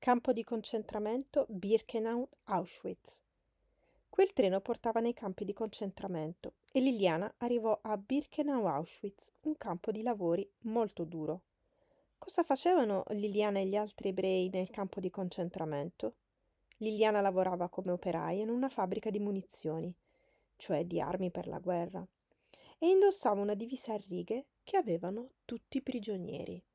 Campo di concentramento Birkenau-Auschwitz. Quel treno portava nei campi di concentramento e Liliana arrivò a Birkenau-Auschwitz, un campo di lavori molto duro. Cosa facevano Liliana e gli altri ebrei nel campo di concentramento? Liliana lavorava come operaia in una fabbrica di munizioni, cioè di armi per la guerra, e indossava una divisa a righe che avevano tutti i prigionieri.